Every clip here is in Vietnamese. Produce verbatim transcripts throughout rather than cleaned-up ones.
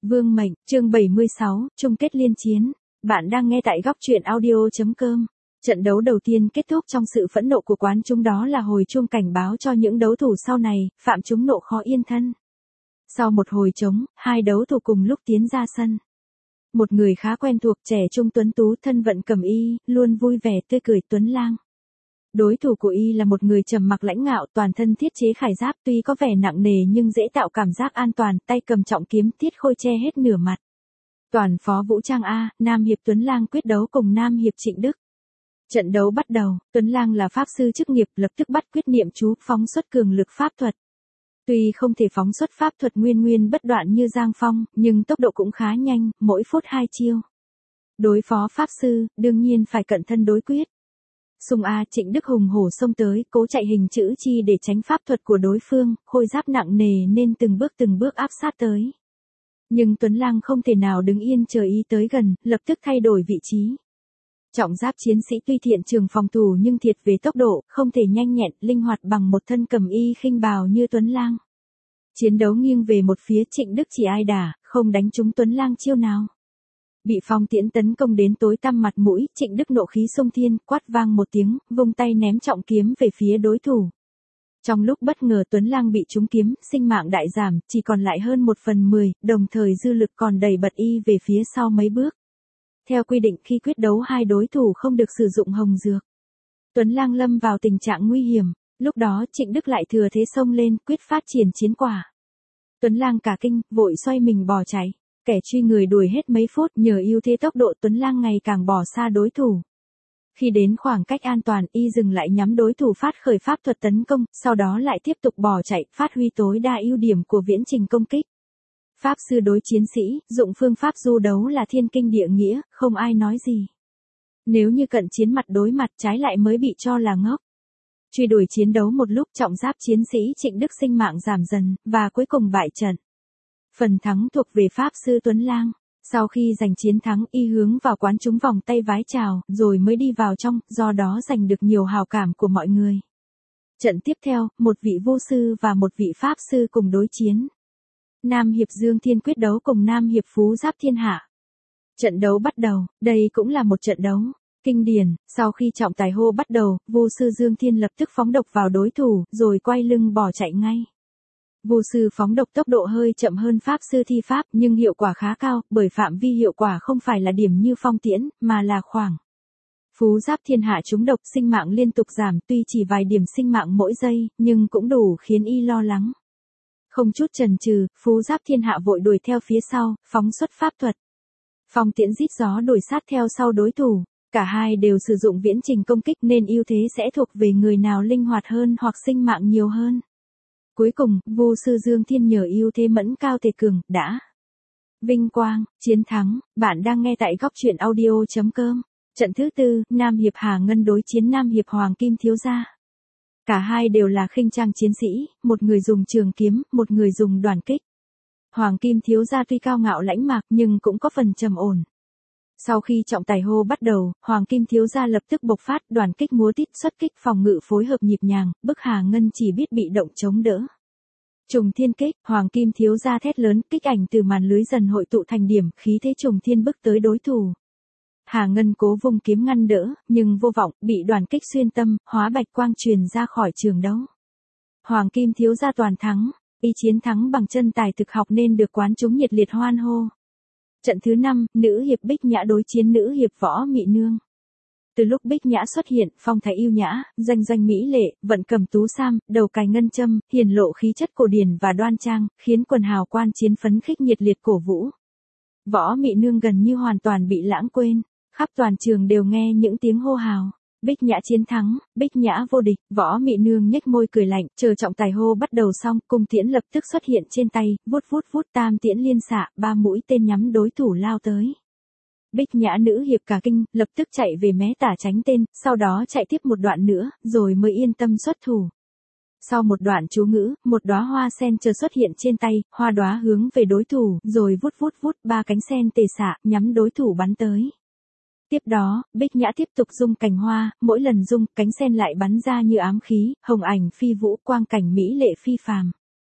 Vương mệnh, chương bảy mươi sáu, chung kết liên chiến. Bạn đang nghe tại góc truyện audio.com. Trận đấu đầu tiên kết thúc trong sự phẫn nộ của quán chúng, đó là hồi chuông cảnh báo cho những đấu thủ sau này, phạm chúng nộ khó yên thân. Sau một hồi trống, hai đấu thủ cùng lúc tiến ra sân. Một người khá quen thuộc, trẻ trung tuấn tú, thân vận cẩm y, luôn vui vẻ tươi cười Tuấn Lang. Đối thủ của y là một người trầm mặc lãnh ngạo, toàn thân thiết chế khải giáp, tuy có vẻ nặng nề nhưng dễ tạo cảm giác an toàn, tay cầm trọng kiếm thiết khôi che hết nửa mặt. Toàn phó vũ trang A, Nam Hiệp Tuấn Lang quyết đấu cùng Nam Hiệp Trịnh Đức. Trận đấu bắt đầu, Tuấn Lang là pháp sư chức nghiệp, lập tức bắt quyết niệm chú, phóng xuất cường lực pháp thuật. Tuy không thể phóng xuất pháp thuật nguyên nguyên bất đoạn như Giang Phong, nhưng tốc độ cũng khá nhanh, mỗi phút hai chiêu. Đối phó pháp sư, đương nhiên phải cận thân đối quyết. Xung A, Trịnh Đức hùng hổ xông tới, cố chạy hình chữ chi để tránh pháp thuật của đối phương, khôi giáp nặng nề nên từng bước từng bước áp sát tới. Nhưng Tuấn Lang không thể nào đứng yên chờ ý tới gần, lập tức thay đổi vị trí. Trọng giáp chiến sĩ tuy thiện trường phòng thủ nhưng thiệt về tốc độ, không thể nhanh nhẹn, linh hoạt bằng một thân cầm y khinh bào như Tuấn Lang. Chiến đấu nghiêng về một phía, Trịnh Đức chỉ ai đả, không đánh trúng Tuấn Lang chiêu nào. Bị phong tiễn tấn công đến tối tăm mặt mũi, Trịnh Đức nộ khí xông thiên, quát vang một tiếng, vung tay ném trọng kiếm về phía đối thủ. Trong lúc bất ngờ Tuấn Lang bị trúng kiếm, sinh mạng đại giảm, chỉ còn lại hơn một phần mười, đồng thời dư lực còn đẩy bật y về phía sau mấy bước. Theo quy định khi quyết đấu hai đối thủ không được sử dụng hồng dược. Tuấn Lang lâm vào tình trạng nguy hiểm, lúc đó Trịnh Đức lại thừa thế xông lên, quyết phát triển chiến quả. Tuấn Lang cả kinh, vội xoay mình bỏ chạy. Kẻ truy người đuổi hết mấy phút, nhờ ưu thế tốc độ Tuấn Lang ngày càng bỏ xa đối thủ. Khi đến khoảng cách an toàn, y dừng lại nhắm đối thủ phát khởi pháp thuật tấn công, sau đó lại tiếp tục bỏ chạy, phát huy tối đa ưu điểm của viễn trình công kích. Pháp sư đối chiến sĩ, dụng phương pháp du đấu là thiên kinh địa nghĩa, không ai nói gì. Nếu như cận chiến mặt đối mặt, trái lại mới bị cho là ngốc. Truy đuổi chiến đấu một lúc, trọng giáp chiến sĩ Trịnh Đức sinh mạng giảm dần, và cuối cùng bại trận. Phần thắng thuộc về pháp sư Tuấn Lang. Sau khi giành chiến thắng, y hướng vào quán chúng vòng tay vái chào, rồi mới đi vào trong, do đó giành được nhiều hào cảm của mọi người. Trận tiếp theo, một vị vô sư và một vị pháp sư cùng đối chiến. Nam Hiệp Dương Thiên quyết đấu cùng Nam Hiệp Phú Giáp Thiên Hạ. Trận đấu bắt đầu, đây cũng là một trận đấu kinh điển. Sau khi trọng tài hô bắt đầu, vô sư Dương Thiên lập tức phóng độc vào đối thủ, rồi quay lưng bỏ chạy ngay. Vô sư phóng độc tốc độ hơi chậm hơn pháp sư thi pháp, nhưng hiệu quả khá cao, bởi phạm vi hiệu quả không phải là điểm như phong tiễn, mà là khoảng. Phú Giáp Thiên Hạ trúng độc, sinh mạng liên tục giảm, tuy chỉ vài điểm sinh mạng mỗi giây, nhưng cũng đủ khiến y lo lắng. Không chút chần chừ, Phú Giáp Thiên Hạ vội đuổi theo phía sau, phóng xuất pháp thuật. Phong tiễn rít gió đuổi sát theo sau đối thủ, cả hai đều sử dụng viễn trình công kích nên ưu thế sẽ thuộc về người nào linh hoạt hơn hoặc sinh mạng nhiều hơn. Cuối cùng, vô sư Dương Thiên nhờ ưu thế mẫn cao thể cường, đã vinh quang, chiến thắng. Bạn đang nghe tại góc truyện audio.com. Trận thứ tư, Nam Hiệp Hà Ngân đối chiến Nam Hiệp Hoàng Kim Thiếu Gia. Cả hai đều là khinh trang chiến sĩ, một người dùng trường kiếm, một người dùng đoàn kích. Hoàng Kim Thiếu Gia tuy cao ngạo lãnh mạc nhưng cũng có phần trầm ổn. Sau khi trọng tài hô bắt đầu, Hoàng Kim Thiếu Gia lập tức bộc phát, đoàn kích múa tít, xuất kích phòng ngự phối hợp nhịp nhàng, bức Hà Ngân chỉ biết bị động chống đỡ. Trùng thiên kích, Hoàng Kim Thiếu Gia thét lớn, kích ảnh từ màn lưới dần hội tụ thành điểm, khí thế trùng thiên bức tới đối thủ. Hà Ngân cố vùng kiếm ngăn đỡ, nhưng vô vọng, bị đoàn kích xuyên tâm, hóa bạch quang truyền ra khỏi trường đấu. Hoàng Kim Thiếu Gia toàn thắng, y chiến thắng bằng chân tài thực học nên được quán chúng nhiệt liệt hoan hô. Trận thứ năm, nữ hiệp Bích Nhã đối chiến nữ hiệp Võ Mị Nương. Từ lúc Bích Nhã xuất hiện, phong thái yêu nhã, danh danh mỹ lệ, vận cầm tú sam, đầu cài ngân châm, hiển lộ khí chất cổ điển và đoan trang, khiến quần hào quan chiến phấn khích nhiệt liệt cổ vũ. Võ Mị Nương gần như hoàn toàn bị lãng quên, khắp toàn trường đều nghe những tiếng hô hào. Bích Nhã chiến thắng, Bích Nhã vô địch. Võ Mị Nương nhếch môi cười lạnh, chờ trọng tài hô bắt đầu xong, cung tiễn lập tức xuất hiện trên tay, vút vút vút tam tiễn liên xạ, ba mũi tên nhắm đối thủ lao tới. Bích Nhã nữ hiệp cả kinh, lập tức chạy về mé tả tránh tên, sau đó chạy tiếp một đoạn nữa, rồi mới yên tâm xuất thủ. Sau một đoạn chú ngữ, một đóa hoa sen chờ xuất hiện trên tay, hoa đóa hướng về đối thủ, rồi vút vút vút ba cánh sen tề xạ, nhắm đối thủ bắn tới. Tiếp đó, Bích Nhã tiếp tục rung cành hoa, mỗi lần rung, cánh sen lại bắn ra như ám khí, hồng ảnh phi vũ, quang cảnh mỹ lệ phi phàm.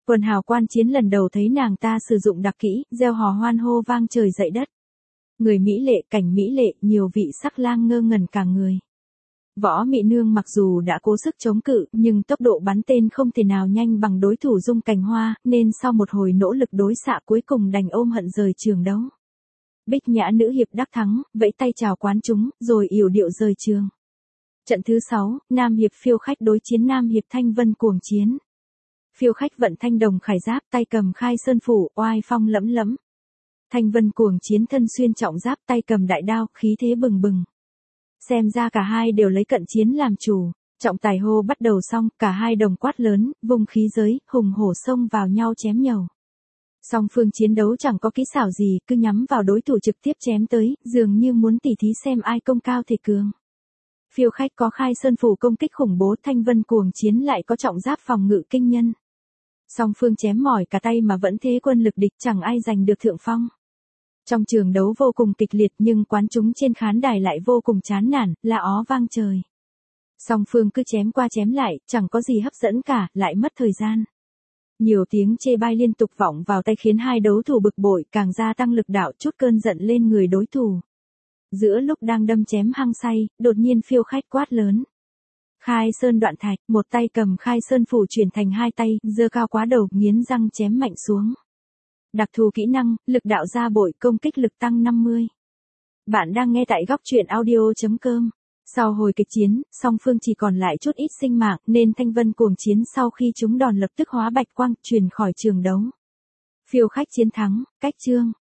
Quần hào quan chiến lần đầu thấy nàng ta sử dụng đặc kỹ, reo hò hoan hô vang trời dậy đất. Người mỹ lệ, cảnh mỹ lệ, nhiều vị sắc lang ngơ ngẩn cả người. Võ Mị Nương mặc dù đã cố sức chống cự, nhưng tốc độ bắn tên không thể nào nhanh bằng đối thủ Dung Cành Hoa, nên sau một hồi nỗ lực đối xạ cuối cùng đành ôm hận rời trường đấu. Bích Nhã nữ hiệp đắc thắng, vẫy tay chào quán chúng, rồi yểu điệu rời trường. Trận thứ sáu, nam hiệp Phiêu Khách đối chiến nam hiệp Thanh Vân Cuồng Chiến. Phiêu Khách vận thanh đồng khải giáp, tay cầm khai sơn phủ, oai phong lẫm lẫm. Thanh Vân Cuồng Chiến thân xuyên trọng giáp, tay cầm đại đao, khí thế bừng bừng. Xem ra cả hai đều lấy cận chiến làm chủ, trọng tài hô bắt đầu xong, cả hai đồng quát lớn, vùng khí giới, hùng hổ xông vào nhau chém nhầu. Song phương chiến đấu chẳng có kỹ xảo gì, cứ nhắm vào đối thủ trực tiếp chém tới, dường như muốn tỉ thí xem ai công cao thể cường. Phiêu Khách có khai sơn phủ công kích khủng bố, Thanh Vân Cuồng Chiến lại có trọng giáp phòng ngự kinh nhân. Song phương chém mỏi cả tay mà vẫn thế quân lực địch, chẳng ai giành được thượng phong. Trong trường đấu vô cùng kịch liệt nhưng quán chúng trên khán đài lại vô cùng chán nản, la ó vang trời. Song phương cứ chém qua chém lại, chẳng có gì hấp dẫn cả, lại mất thời gian. Nhiều tiếng chê bai liên tục vọng vào tai khiến hai đấu thủ bực bội, càng gia tăng lực đạo chút cơn giận lên người đối thủ. Giữa lúc đang đâm chém hăng say, đột nhiên Phiêu Khách quát lớn. Khai sơn đoạn thạch, một tay cầm khai sơn phủ chuyển thành hai tay, giơ cao quá đầu, nghiến răng chém mạnh xuống. Đặc thù kỹ năng, lực đạo gia bội, công kích lực tăng năm mươi. Bạn đang nghe tại góc truyện audio chấm com. Sau hồi kịch chiến, song phương chỉ còn lại chút ít sinh mạng, nên Thanh Vân Cuồng Chiến sau khi trúng đòn lập tức hóa bạch quang, truyền khỏi trường đấu. Phiêu Khách chiến thắng, cách chương.